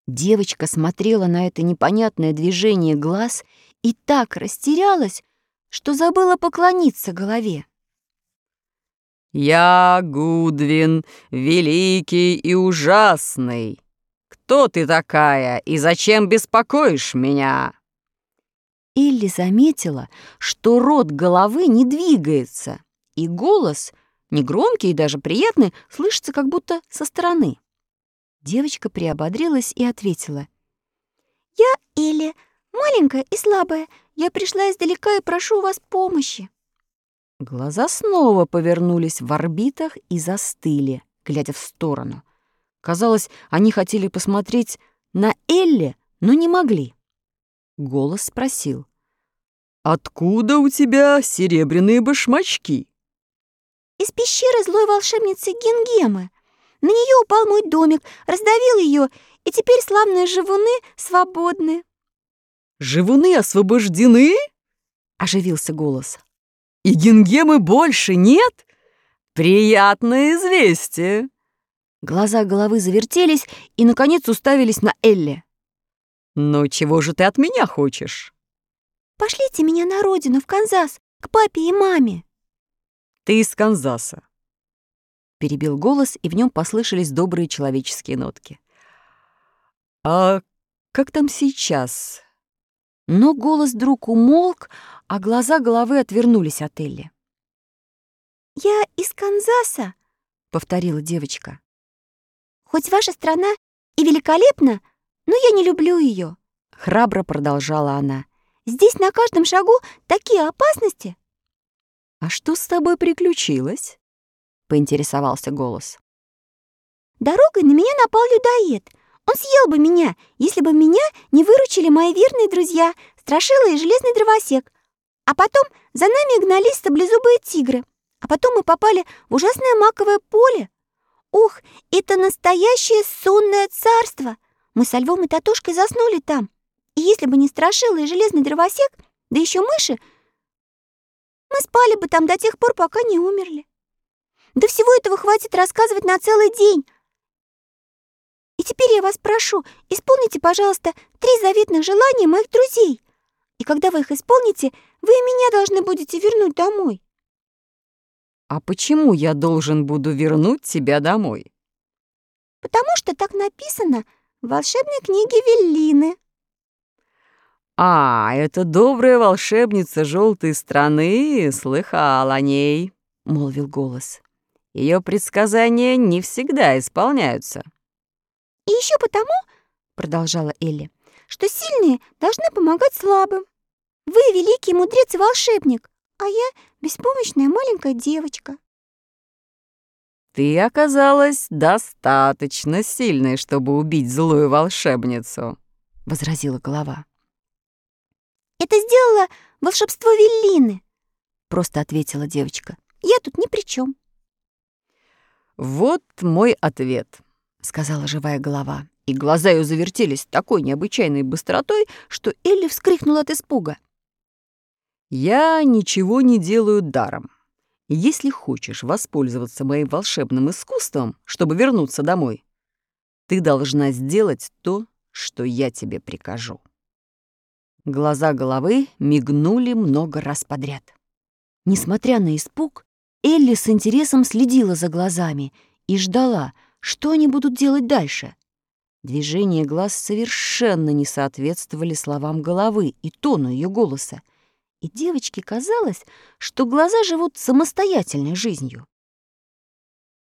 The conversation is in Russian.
Девочка смотрела на это непонятное движение глаз и так растерялась, что забыла поклониться голове. «Я Гудвин, великий и ужасный. Кто ты такая и зачем беспокоишь меня?» Элли заметила, что рот головы не двигается, и голос, негромкий и даже приятный, слышится как будто со стороны. Девочка приободрилась и ответила: «Я Элли, маленькая и слабая. Я пришла издалека и прошу у вас помощи». Глаза снова повернулись в орбитах и застыли, глядя в сторону. Казалось, они хотели посмотреть на Элли, но не могли. Голос спросил: «Откуда у тебя серебряные башмачки?» «Из пещеры злой волшебницы Гингемы. На нее упал мой домик, раздавил ее, и теперь славные живуны свободны». «Живуны освобождены?» — оживился голос. «И Гингемы больше нет? Приятное известие!» Глаза головы завертелись и, наконец, уставились на Элли. «Ну, чего же ты от меня хочешь?» «Пошлите меня на родину, в Канзас, к папе и маме». «Ты из Канзаса», — перебил голос, и в нем послышались добрые человеческие нотки. «А как там сейчас?» Но голос вдруг умолк, а глаза головы отвернулись от Элли. «Я из Канзаса», — повторила девочка. «Хоть ваша страна и великолепна, но я не люблю ее», — храбро продолжала она. «Здесь на каждом шагу такие опасности». «А что с тобой приключилось?» — поинтересовался голос. «Дорогой на меня напал людоед. Он съел бы меня, если бы меня не выручили мои верные друзья Страшила и Железный Дровосек. А потом за нами гнались саблезубые тигры. А потом мы попали в ужасное маковое поле. Ох, это настоящее сонное царство! Мы со Львом и Татушкой заснули там. И если бы не Страшила и Железный Дровосек, да еще мыши, мы спали бы там до тех пор, пока не умерли. Да всего этого хватит рассказывать на целый день. И теперь я вас прошу, исполните, пожалуйста, 3 заветных желания моих друзей. И когда вы их исполните, вы и меня должны будете вернуть домой». «А почему я должен буду вернуть тебя домой?» «Потому что так написано в волшебной книге Веллины». «А, это добрая волшебница желтой страны, слыхал о ней», — молвил голос. «Ее предсказания не всегда исполняются». «И еще потому, — продолжала Элли, — что сильные должны помогать слабым. Вы великий мудрец и волшебник, а я беспомощная маленькая девочка». «Ты оказалась достаточно сильной, чтобы убить злую волшебницу», — возразила голова. «Это сделало волшебство Веллины», — просто ответила девочка. «Я тут ни при чем». «Вот мой ответ», — сказала живая голова, и глаза ее завертелись с такой необычайной быстротой, что Элли вскрикнула от испуга. «Я ничего не делаю даром. Если хочешь воспользоваться моим волшебным искусством, чтобы вернуться домой, ты должна сделать то, что я тебе прикажу». Глаза головы мигнули много раз подряд. Несмотря на испуг, Элли с интересом следила за глазами и ждала, что они будут делать дальше. Движения глаз совершенно не соответствовали словам головы и тону ее голоса, и девочке казалось, что глаза живут самостоятельной жизнью.